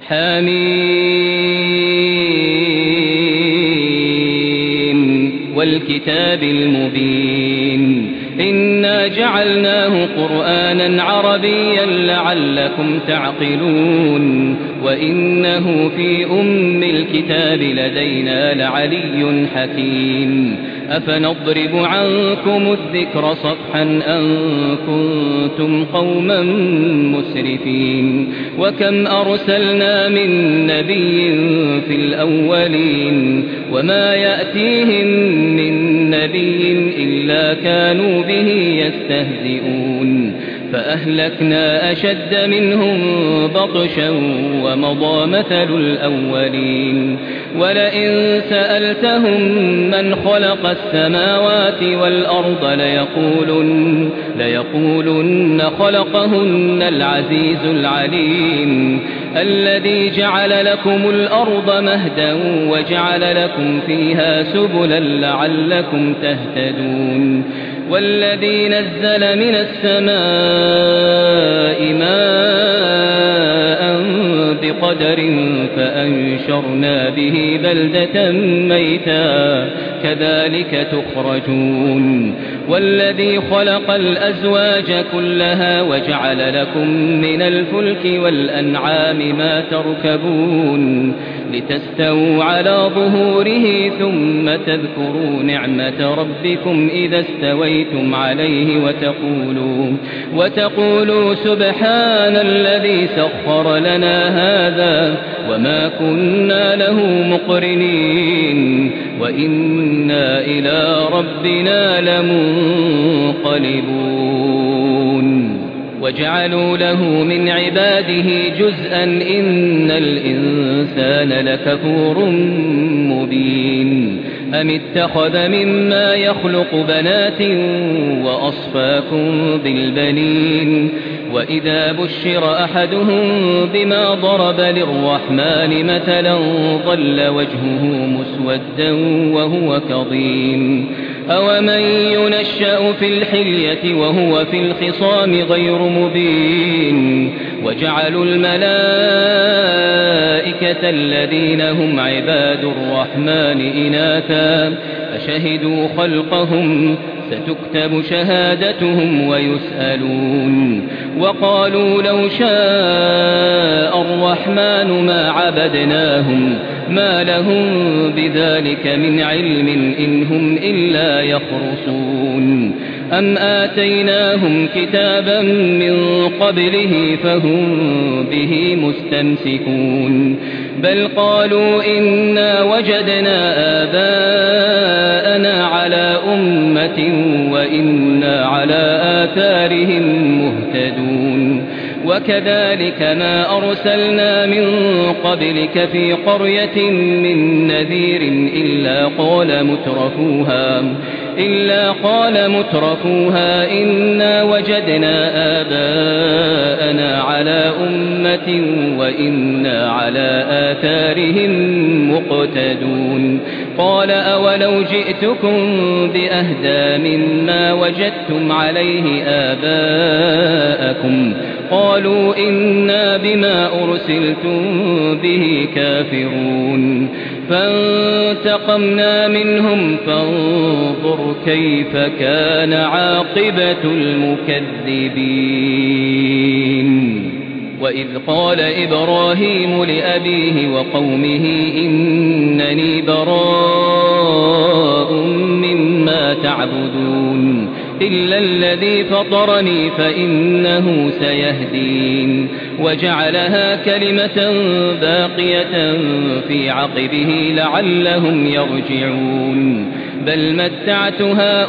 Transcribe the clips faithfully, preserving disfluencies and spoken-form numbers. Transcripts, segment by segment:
حميم والكتاب المبين إنا جعلناه قرآنا عربيا لعلكم تعقلون وإنه في أم الكتاب لدينا لعلي حكيم أفنضرب عنكم الذكر صفحا أن كنتم قوما مسرفين وكم أرسلنا من نبي في الأولين وما يأتيهم من نبي إلا كانوا به يستهزئون فأهلكنا أشد منهم بطشا ومضى مثل الأولين ولئن سألتهم من خلق السماوات والأرض ليقولن, ليقولن خلقهن العزيز العليم الذي جعل لكم الأرض مهدا وجعل لكم فيها سبلا لعلكم تهتدون والذي نزل من السماء ماء بقدر فأنشرنا به بلدة ميتا كذلك تخرجون والذي خلق الأزواج كلها وجعل لكم من الفلك والأنعام ما تركبون لتستووا على ظهوره ثم تذكروا نعمة ربكم إذا استويتم عليه وتقولوا, وتقولوا سبحان الذي سخر لنا هذا وما كنا له مقرنين وإنا إلى ربنا لمنقلبون وجعلوا له من عباده جزءا إن الإنسان لكفور مبين أم اتخذ مما يخلق بنات وأصفاكم بالبنين وإذا بشر أحدهم بما ضرب للرحمن مثلا ظل وجهه مسودا وهو كظيم أومن ينشأ في الحلية وهو في الخصام غير مبين وجعلوا الملائكة الذين هم عباد الرحمن إناثا أشهدوا خلقهم ستكتب شهادتهم ويسألون وقالوا لو شاء الرحمن ما عبدناهم ما لهم بذلك من علم إن هم إلا يخرصون أم آتيناهم كتابا من قبله فهم به مستمسكون بل قالوا إنا وجدنا آباءنا على أمة وإنا على آثارهم مهتدون وكذلك ما أرسلنا من قبلك في قرية من نذير إلا قال مترفوها إلا قال مترفوها إنا وجدنا آباءنا على أمة وإنا على آثارهم مقتدون قال أولو جئتكم بأهدى مما وجدتم عليه آباءكم قالوا إنا بما أرسلتم به كافرون فانتقمنا منهم فانظر كيف كان عاقبة المكذبين وإذ قال إبراهيم لأبيه وقومه إنني براء مما تعبدون إلا الذي فطرني فإنه سيهدين وجعلها كلمة باقية في عقبه لعلهم يرجعون بل متعت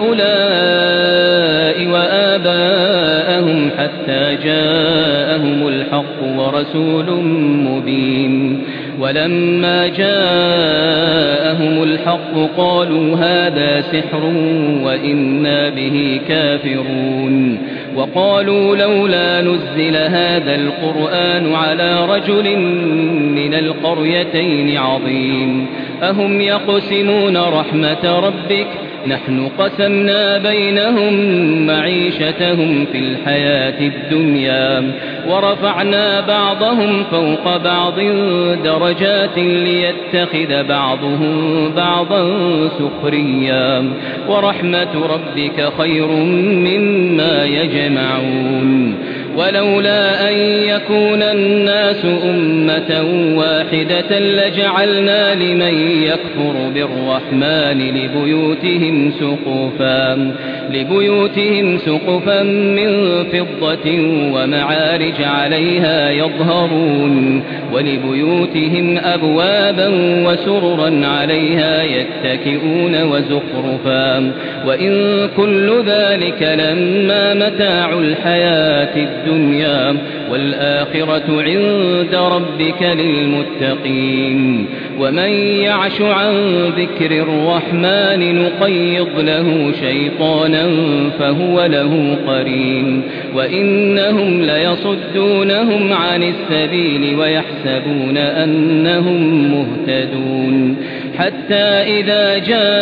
هؤلاء وآباءهم حتى جاءهم الحق ورسول مبين ولما جاءهم الحق قالوا هذا سحر وإنا به كافرون وقالوا لولا نزل هذا القرآن على رجل من القريتين عظيم أهم يقسمون رحمة ربك نحن قسمنا بينهم معيشتهم في الحياة الدنيا ورفعنا بعضهم فوق بعض درجات ليتخذ بعضهم بعضا سخريا ورحمة ربك خير مما يجمعون ولولا أن يكون الناس أمة واحدة لجعلنا لمن يكفر بالرحمن لبيوتهم سقفا لبيوتهم سقفا من فضة ومعارج عليها يظهرون ولبيوتهم أبوابا وسررا عليها يتكئون وزخرفا وإن كل ذلك لما متاع الحياة الدنيا والآخرة عند ربك للمتقين ومن يعش عن ذكر الرحمن نقيض له شيطانا فهو له قرين وإنهم ليصدونهم عن السبيل ويحسبون أنهم مهتدون حتى إذا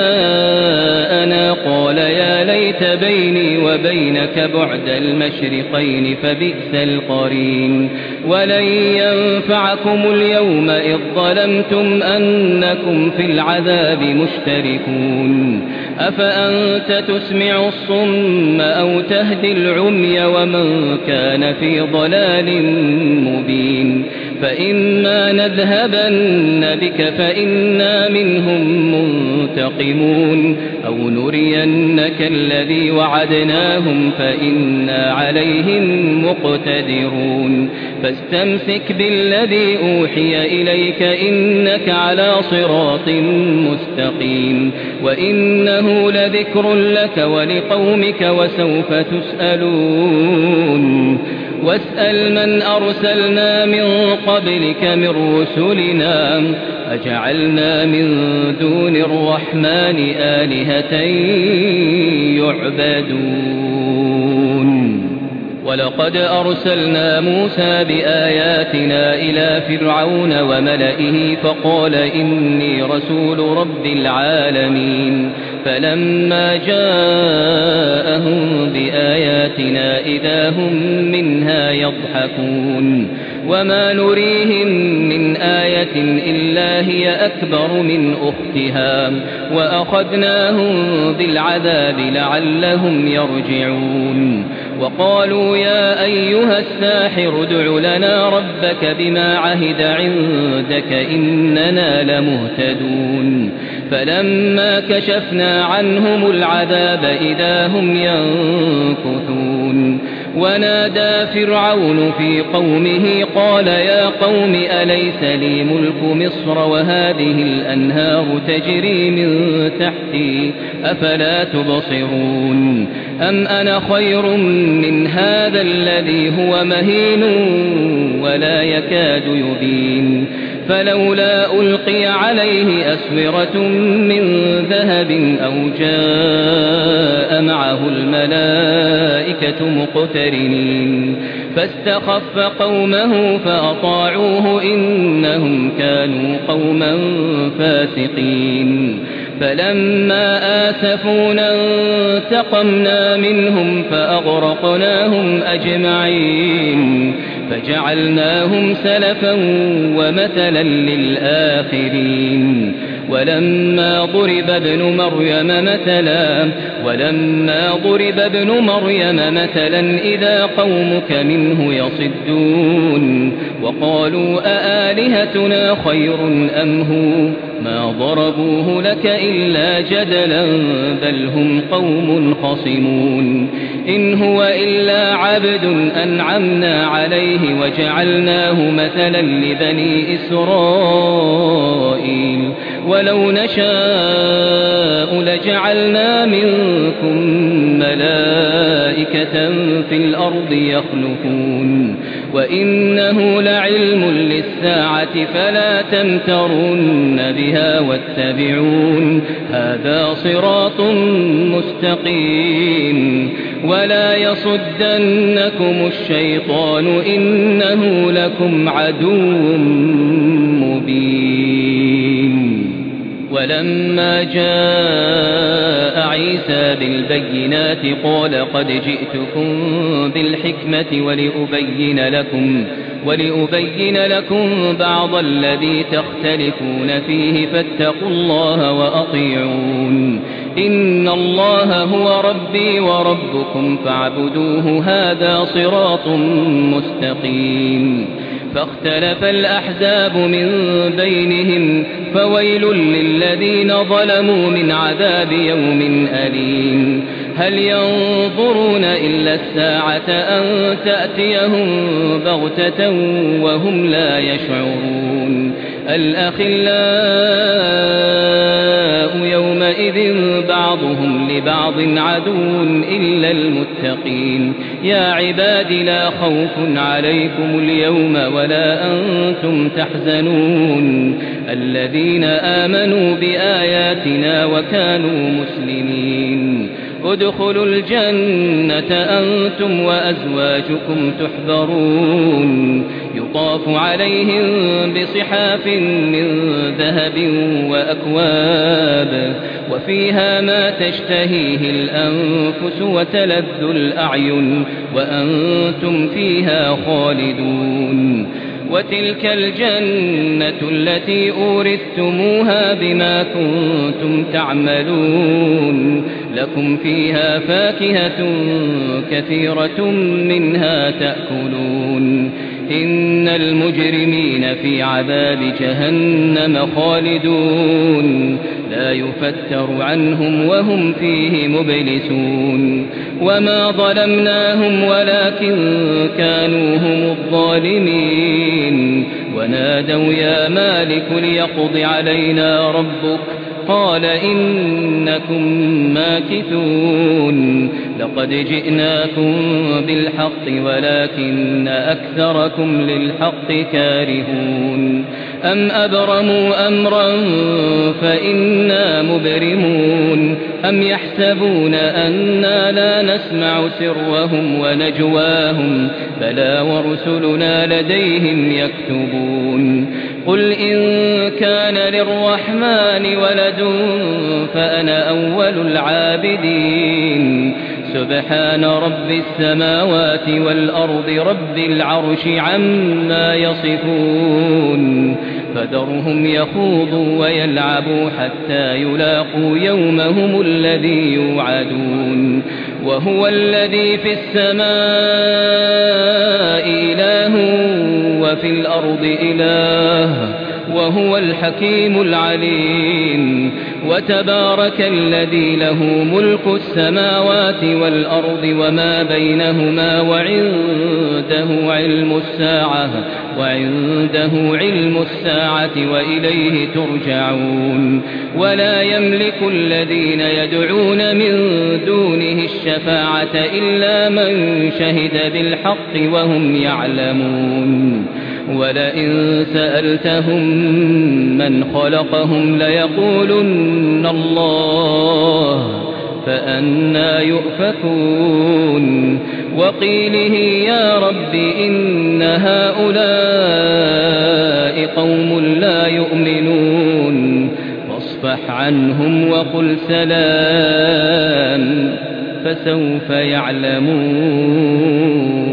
جاءنا قال يا ليت بيني وبينك بعد المشرقين فبئس القرين ولن ينفعكم اليوم إذ ظلمتم أنكم في العذاب مشتركون أفأنت تسمع الصم أو تهدي العمي ومن كان في ضلال مبين فإما نذهبن بك فإنا منهم منتقمون أو نرينك الذي وعدناهم فإنا عليهم مقتدرون فاستمسك بالذي أوحي إليك إنك على صراط مستقيم وإنه لذكر لك ولقومك وسوف تسألون واسأل من أرسلنا من قبلك من رسلنا أجعلنا من دون الرحمن آلهة يعبدون ولقد أرسلنا موسى بآياتنا إلى فرعون وملئه فقال إني رسول رب العالمين فلما جاءهم بآياتنا إذا هم منها يضحكون وما نريهم من آية إلا هي أكبر من أختها وأخذناهم بالعذاب لعلهم يرجعون وقالوا يا أيها الساحر ادع لنا ربك بما عهد عندك إننا لمهتدون فلما كشفنا عنهم العذاب إذا هم ينكثون ونادى فرعون في قومه قال يا قوم أليس لي ملك مصر وهذه الأنهار تجري من تحتي أفلا تبصرون أم أنا خير من هذا الذي هو مهين ولا يكاد يبين فلولا ألقي عليه أسورة من ذهب أو جاء معه الملائكة مقترنين فاستخف قومه فأطاعوه إنهم كانوا قوما فاسقين فلما آسفونا انتقمنا منهم فأغرقناهم أجمعين فجعلناهم سلفا ومثلا للآخرين ولما ضرب ابن مريم مثلا ولما ضرب ابن مريم مثلا إذا قومك منه يصدون وقالوا أآلهتنا خير أم هو ما ضربوه لك إلا جدلا بل هم قوم خصمون إن هو إلا عبد أنعمنا عليه وجعلناه مثلا لبني إسرائيل ولو نشاء لجعلنا منكم ملائكة في الأرض يخلفون وإنه لعلم للساعة فلا تمترن بها واتبعون هذا صراط مستقيم ولا يصدنكم الشيطان إنه لكم عدو مبين ولما جاء عيسى بالبينات قال قد جئتكم بالحكمة ولأبين لكم ولأبين لكم بعض الذي تختلفون فيه فاتقوا الله وأطيعون إن الله هو ربي وربكم فاعبدوه هذا صراط مستقيم فاختلف الأحزاب من بينهم فويل للذين ظلموا من عذاب يوم أليم هل ينظرون إلا الساعة أن تأتيهم بغتة وهم لا يشعرون الأخلاء يومئذ بعضهم لبعض عدو إلا المتقين يا عباد لا خوف عليكم اليوم ولا أنتم تحزنون الذين آمنوا بآياتنا وكانوا مسلمين ادخلوا الجنة أنتم وأزواجكم تحبرون يطاف عليهم بصحاف من ذهب وأكواب وفيها ما تشتهيه الأنفس وتلذ الأعين وأنتم فيها خالدون وتلك الجنة التي أورثتموها بما كنتم تعملون لكم فيها فاكهة كثيرة منها تأكلون إن المجرمين في عذاب جهنم خالدون لا يفتر عنهم وهم فيه مبلسون وما ظلمناهم ولكن كانوا هم الظالمين ونادوا يا مالك ليقض علينا ربك قال إنكم ماكثون لقد جئناكم بالحق ولكن أكثركم للحق كارهون أم أبرموا أمرا فإنا مبرمون أم يحسبون أنا لا نسمع سرهم ونجواهم بلى ورسلنا لديهم يكتبون قل إن كان للرحمن ولد فأنا أول العابدين سبحان رب السماوات والأرض رب العرش عما يصفون فذرهم يخوضوا ويلعبوا حتى يلاقوا يومهم الذي يوعدون وهو الذي في السماء إله وفي الأرض إله وهو الحكيم العليم وتبارك الذي له ملك السماوات والأرض وما بينهما وعنده علم الساعة وعنده علم الساعة وإليه ترجعون ولا يملك الذين يدعون من دونه الشفاعة إلا من شهد بالحق وهم يعلمون ولئن سألتهم من خلقهم ليقولن الله فأنى يؤفكون وقيله يا رب إن هؤلاء قوم لا يؤمنون فاصفح عنهم وقل سلام فسوف يعلمون